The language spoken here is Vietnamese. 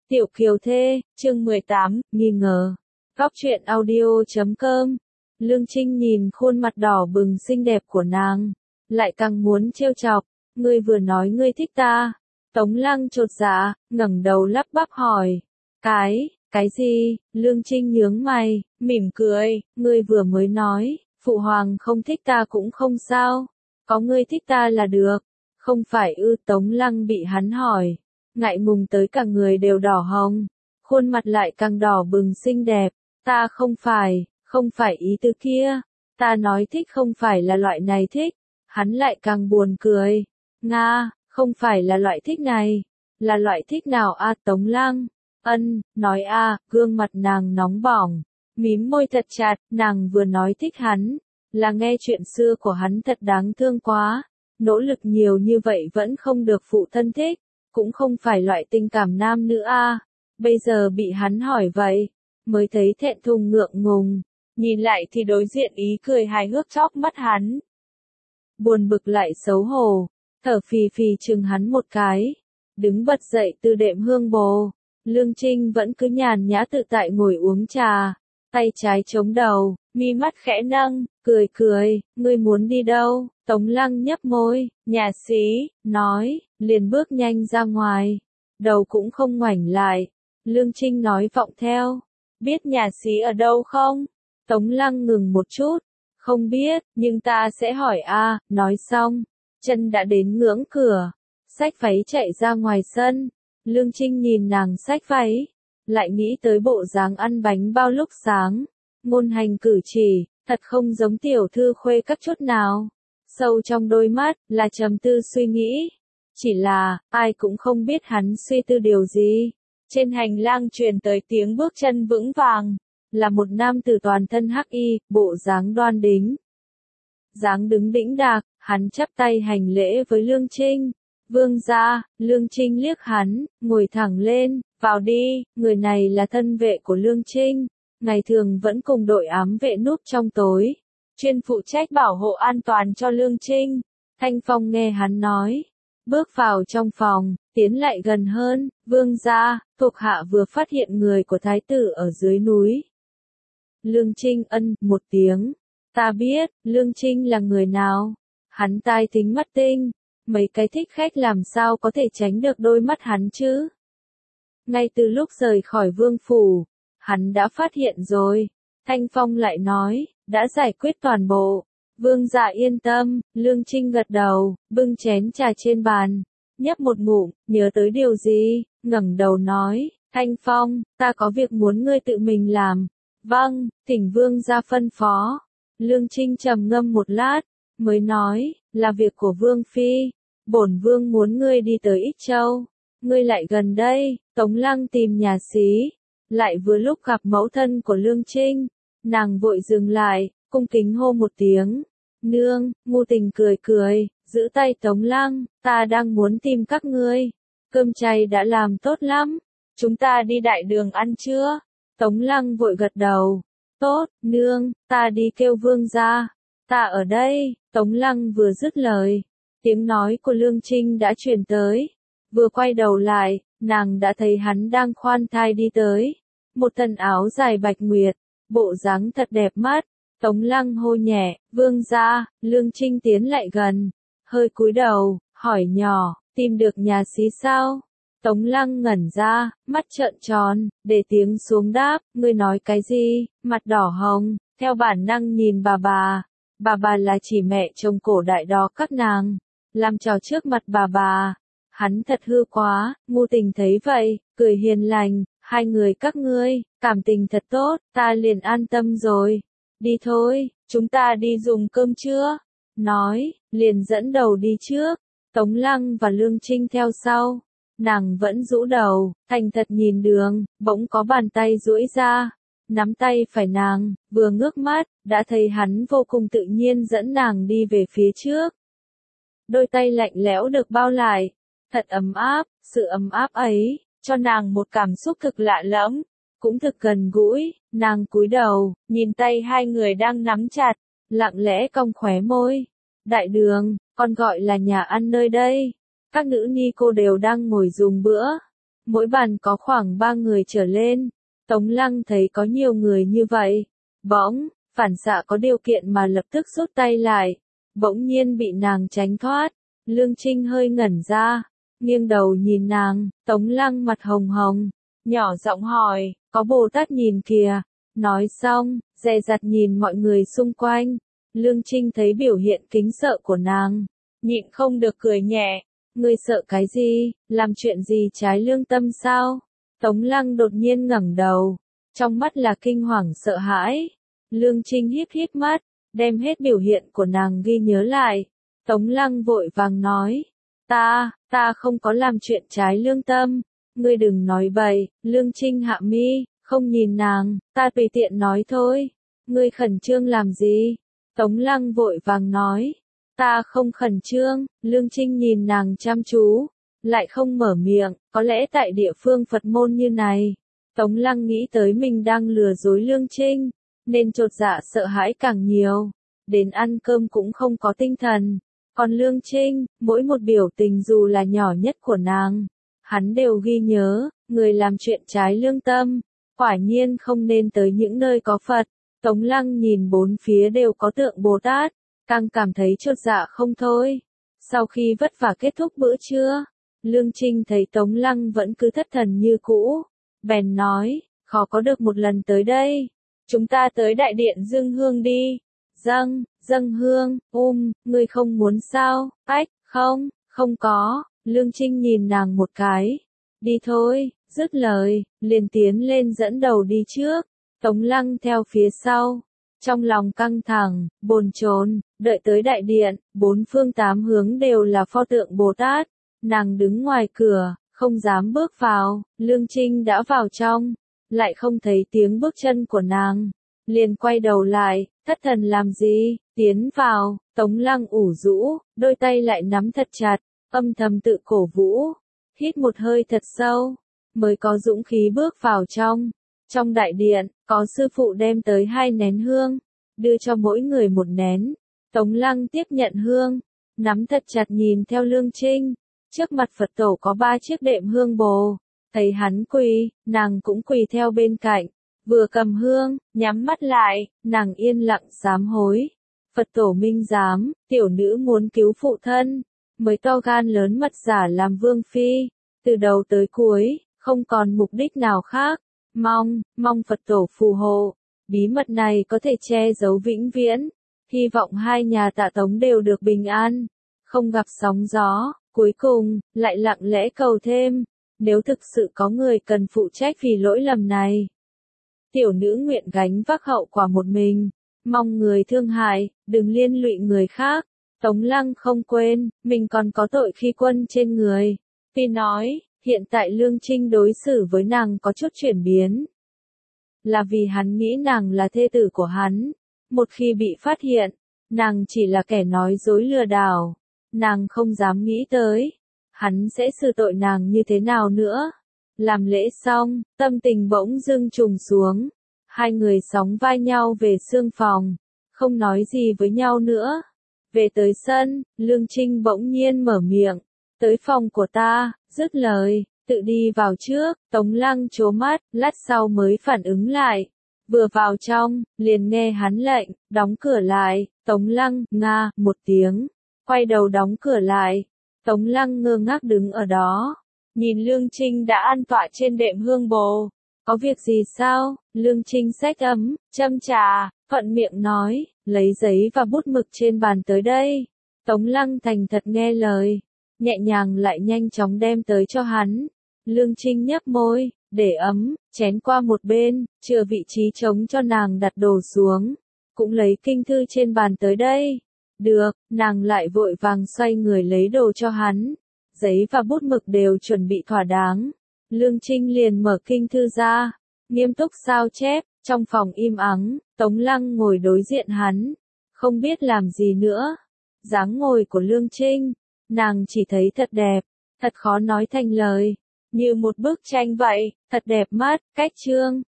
Tiểu Kiều Thê, chương 18, nghi ngờ. Góc truyện audio.com. Lương Trinh nhìn khuôn mặt đỏ bừng xinh đẹp của nàng, lại càng muốn trêu chọc. Ngươi vừa nói ngươi thích ta. Tống Lăng chột dạ, ngẩng đầu lắp bắp hỏi. Cái gì? Lương Trinh nhướng mày, mỉm cười. Ngươi vừa mới nói, phụ hoàng không thích ta cũng không sao. Có ngươi thích ta là được. Không phải ư? Tống Lăng bị hắn hỏi, ngại ngùng tới cả người đều đỏ hồng, khuôn mặt lại càng đỏ bừng xinh đẹp. Ta không phải ý tứ kia. Ta nói thích không phải là loại này thích. Hắn lại càng buồn cười. Nga, không phải là loại thích này. Là loại thích nào a? Tống Lăng nói a. Gương mặt nàng nóng bỏng, mím môi thật chặt. Nàng vừa nói thích hắn, là nghe chuyện xưa của hắn thật đáng thương quá. Nỗ lực nhiều như vậy vẫn không được phụ thân thích, cũng không phải loại tình cảm nam nữ a. Bây giờ bị hắn hỏi vậy, mới thấy thẹn thùng ngượng ngùng. Nhìn lại thì đối diện ý cười hài hước chóp mắt hắn. Buồn bực lại xấu hổ, thở phì phì chừng hắn một cái. Đứng bật dậy từ đệm hương bồ. Lương Trinh vẫn cứ nhàn nhã tự tại ngồi uống trà, tay trái chống đầu, mi mắt khẽ nâng, cười. Ngươi muốn đi đâu? Tống Lăng nhấp môi, nhà xí, nói, liền bước nhanh ra ngoài. Đầu cũng không ngoảnh lại. Lương Trinh nói vọng theo. Biết nhà xí ở đâu không? Tống Lăng ngừng một chút. Không biết, nhưng ta sẽ hỏi a. Nói xong, chân đã đến ngưỡng cửa, xách váy chạy ra ngoài sân. Lương Trinh nhìn nàng xách váy, lại nghĩ tới bộ dáng ăn bánh bao lúc sáng. Ngôn hành cử chỉ, thật không giống tiểu thư khuê các chút nào. Sâu trong đôi mắt, là trầm tư suy nghĩ. Chỉ là, ai cũng không biết hắn suy tư điều gì. Trên hành lang truyền tới tiếng bước chân vững vàng. Là một nam tử toàn thân hắc y, bộ dáng đoan đính. Dáng đứng đĩnh đạc, hắn chắp tay hành lễ với Lương Trinh. Vương gia. Lương Trinh liếc hắn, ngồi thẳng lên, vào đi. Người này là thân vệ của Lương Trinh. Ngày thường vẫn cùng đội ám vệ núp trong tối, chuyên phụ trách bảo hộ an toàn cho Lương Trinh. Thanh Phong nghe hắn nói, bước vào trong phòng, tiến lại gần hơn. Vương gia, thuộc hạ vừa phát hiện người của thái tử ở dưới núi. Lương Trinh một tiếng. Ta biết, Lương Trinh là người nào. Hắn tai thính mắt tinh, mấy cái thích khách làm sao có thể tránh được đôi mắt hắn chứ. Ngay từ lúc rời khỏi vương phủ, hắn đã phát hiện rồi. Thanh Phong lại nói, đã giải quyết toàn bộ. Vương gia yên tâm. Lương Trinh gật đầu, bưng chén trà trên bàn, nhấp một ngụm, nhớ tới điều gì, ngẩng đầu nói, Thanh Phong, ta có việc muốn ngươi tự mình làm. Vâng, thỉnh vương gia phân phó. Lương Trinh trầm ngâm một lát, mới nói, là việc của vương phi. Bổn vương muốn ngươi đi tới Ích Châu. Ngươi lại gần đây. Tống Lăng tìm nhà xí, lại vừa lúc gặp mẫu thân của Lương Trinh. Nàng vội dừng lại, cung kính hô một tiếng. Nương. Ngu Tình cười, giữ tay Tống Lăng. Ta đang muốn tìm các ngươi. Cơm chay đã làm tốt lắm. Chúng ta đi đại đường ăn chưa? Tống Lăng vội gật đầu. Tốt, nương, ta đi kêu vương gia. Ta ở đây. Tống Lăng vừa dứt lời, tiếng nói của Lương Trinh đã truyền tới. Vừa quay đầu lại, nàng đã thấy hắn đang khoan thai đi tới. Một thân áo dài bạch nguyệt, bộ dáng thật đẹp mắt. Tống Lăng hô nhẹ, vương gia. Lương Trinh tiến lại gần, hơi cúi đầu, hỏi nhỏ, tìm được nhà xí sao? Tống Lăng ngẩn ra, mắt trợn tròn, để tiếng xuống đáp, ngươi nói cái gì? Mặt đỏ hồng, theo bản năng nhìn bà bà. Bà là chỉ mẹ chồng cổ đại đó các nàng, làm trò trước mặt bà. Hắn thật hư quá. Ngu Tình thấy vậy, cười hiền lành, hai người các ngươi, cảm tình thật tốt, ta liền an tâm rồi. Đi thôi, chúng ta đi dùng cơm trưa. Nói, liền dẫn đầu đi trước. Tống Lăng và Lương Trinh theo sau. Nàng vẫn rũ đầu, thành thật nhìn đường, bỗng có bàn tay duỗi ra, nắm tay phải nàng, vừa ngước mắt, đã thấy hắn vô cùng tự nhiên dẫn nàng đi về phía trước. Đôi tay lạnh lẽo được bao lại, thật ấm áp. Sự ấm áp ấy, cho nàng một cảm xúc thực lạ lẫm, cũng thực gần gũi. Nàng cúi đầu, nhìn tay hai người đang nắm chặt, lặng lẽ cong khóe môi. Đại đường, còn gọi là nhà ăn nơi đây. Các nữ ni cô đều đang ngồi dùng bữa. mỗi bàn có khoảng 3 người trở lên. Tống Lăng thấy có nhiều người như vậy, bỗng, phản xạ có điều kiện mà lập tức rút tay lại, bỗng nhiên bị nàng tránh thoát. Lương Trinh hơi ngẩn ra, nghiêng đầu nhìn nàng, Tống Lăng mặt hồng hồng, nhỏ giọng hỏi, có Bồ Tát nhìn kìa. Nói xong, dè dặt nhìn mọi người xung quanh. Lương Trinh thấy biểu hiện kính sợ của nàng, nhịn không được cười nhẹ. Ngươi sợ cái gì, làm chuyện gì trái lương tâm sao? Tống Lăng đột nhiên ngẩng đầu, trong mắt là kinh hoàng sợ hãi. Lương Trinh híp híp mắt, đem hết biểu hiện của nàng ghi nhớ lại. Tống Lăng vội vàng nói, ta không có làm chuyện trái lương tâm, ngươi đừng nói bậy. Lương Trinh hạ mi, không nhìn nàng, ta tùy tiện nói thôi, ngươi khẩn trương làm gì? Tống Lăng vội vàng nói, ta không khẩn trương. Lương Trinh nhìn nàng chăm chú, lại không mở miệng, có lẽ tại địa phương Phật môn như này, Tống Lăng nghĩ tới mình đang lừa dối Lương Trinh, nên chột dạ sợ hãi càng nhiều, đến ăn cơm cũng không có tinh thần. Còn Lương Trinh, mỗi một biểu tình dù là nhỏ nhất của nàng, hắn đều ghi nhớ. Người làm chuyện trái lương tâm, quả nhiên không nên tới những nơi có Phật. Tống Lăng nhìn bốn phía đều có tượng Bồ Tát, càng cảm thấy chột dạ không thôi. Sau khi vất vả kết thúc bữa trưa, Lương Trinh thấy Tống Lăng vẫn cứ thất thần như cũ, bèn nói, khó có được một lần tới đây, chúng ta tới đại điện dâng hương đi. Dâng hương, ngươi không muốn sao? Ách, không có. Lương Trinh nhìn nàng một cái, đi thôi. Dứt lời, liền tiến lên dẫn đầu đi trước, Tống Lăng theo phía sau. Trong lòng căng thẳng, bồn chồn, đợi tới đại điện, bốn phương tám hướng đều là pho tượng Bồ Tát. Nàng đứng ngoài cửa, không dám bước vào. Lương Trinh đã vào trong, lại không thấy tiếng bước chân của nàng, liền quay đầu lại, thất thần làm gì? Tiến vào. Tống Lăng ủ rũ, đôi tay lại nắm thật chặt, âm thầm tự cổ vũ, hít một hơi thật sâu, mới có dũng khí bước vào trong. Trong đại điện, có sư phụ đem tới 2 nén hương, đưa cho mỗi người 1 nén. Tống Lăng tiếp nhận hương, nắm thật chặt nhìn theo Lương Trinh. Trước mặt Phật tổ có 3 chiếc đệm hương bồ, thấy hắn quỳ, nàng cũng quỳ theo bên cạnh, vừa cầm hương, nhắm mắt lại, nàng yên lặng sám hối. Phật tổ minh giám, tiểu nữ muốn cứu phụ thân, mới to gan lớn mật giả làm vương phi, từ đầu tới cuối, không còn mục đích nào khác, mong Phật tổ phù hộ, bí mật này có thể che giấu vĩnh viễn, hy vọng 2 nhà Tạ Tống đều được bình an, không gặp sóng gió. Cuối cùng, lại lặng lẽ cầu thêm, nếu thực sự có người cần phụ trách vì lỗi lầm này, tiểu nữ nguyện gánh vác hậu quả một mình, mong người thương hại, đừng liên lụy người khác. Tống Lăng không quên, mình còn có tội khi quân trên người. Tuy nói, hiện tại Lương Trinh đối xử với nàng có chút chuyển biến, là vì hắn nghĩ nàng là thê tử của hắn. Một khi bị phát hiện, nàng chỉ là kẻ nói dối lừa đảo. Nàng không dám nghĩ tới, hắn sẽ xử tội nàng như thế nào nữa. Làm lễ xong, tâm tình bỗng dưng trùng xuống. 2 người sóng vai nhau về sương phòng, không nói gì với nhau nữa. Về tới sân, Lương Trinh bỗng nhiên mở miệng, tới phòng của ta. Dứt lời, tự đi vào trước. Tống Lăng trố mắt, lát sau mới phản ứng lại. Vừa vào trong, liền nghe hắn lệnh, đóng cửa lại. Tống Lăng, nga, một tiếng, quay đầu đóng cửa lại. Tống Lăng ngơ ngác đứng ở đó, nhìn Lương Trinh đã an tọa trên đệm hương bồ. Có việc gì sao? Lương Trinh xách ấm, châm trà, thuận miệng nói, lấy giấy và bút mực trên bàn tới đây. Tống Lăng thành thật nghe lời, nhẹ nhàng lại nhanh chóng đem tới cho hắn. Lương Trinh nhấp môi, để ấm, chén qua một bên, chừa vị trí trống cho nàng đặt đồ xuống, cũng lấy kinh thư trên bàn tới đây. Được, nàng lại vội vàng xoay người lấy đồ cho hắn. Giấy và bút mực đều chuẩn bị thỏa đáng. Lương Trinh liền mở kinh thư ra, nghiêm túc sao chép. Trong phòng im ắng, Tống Lăng ngồi đối diện hắn, không biết làm gì nữa. Dáng ngồi của Lương Trinh, nàng chỉ thấy thật đẹp, thật khó nói thành lời, như một bức tranh vậy, thật đẹp mắt. Cách chương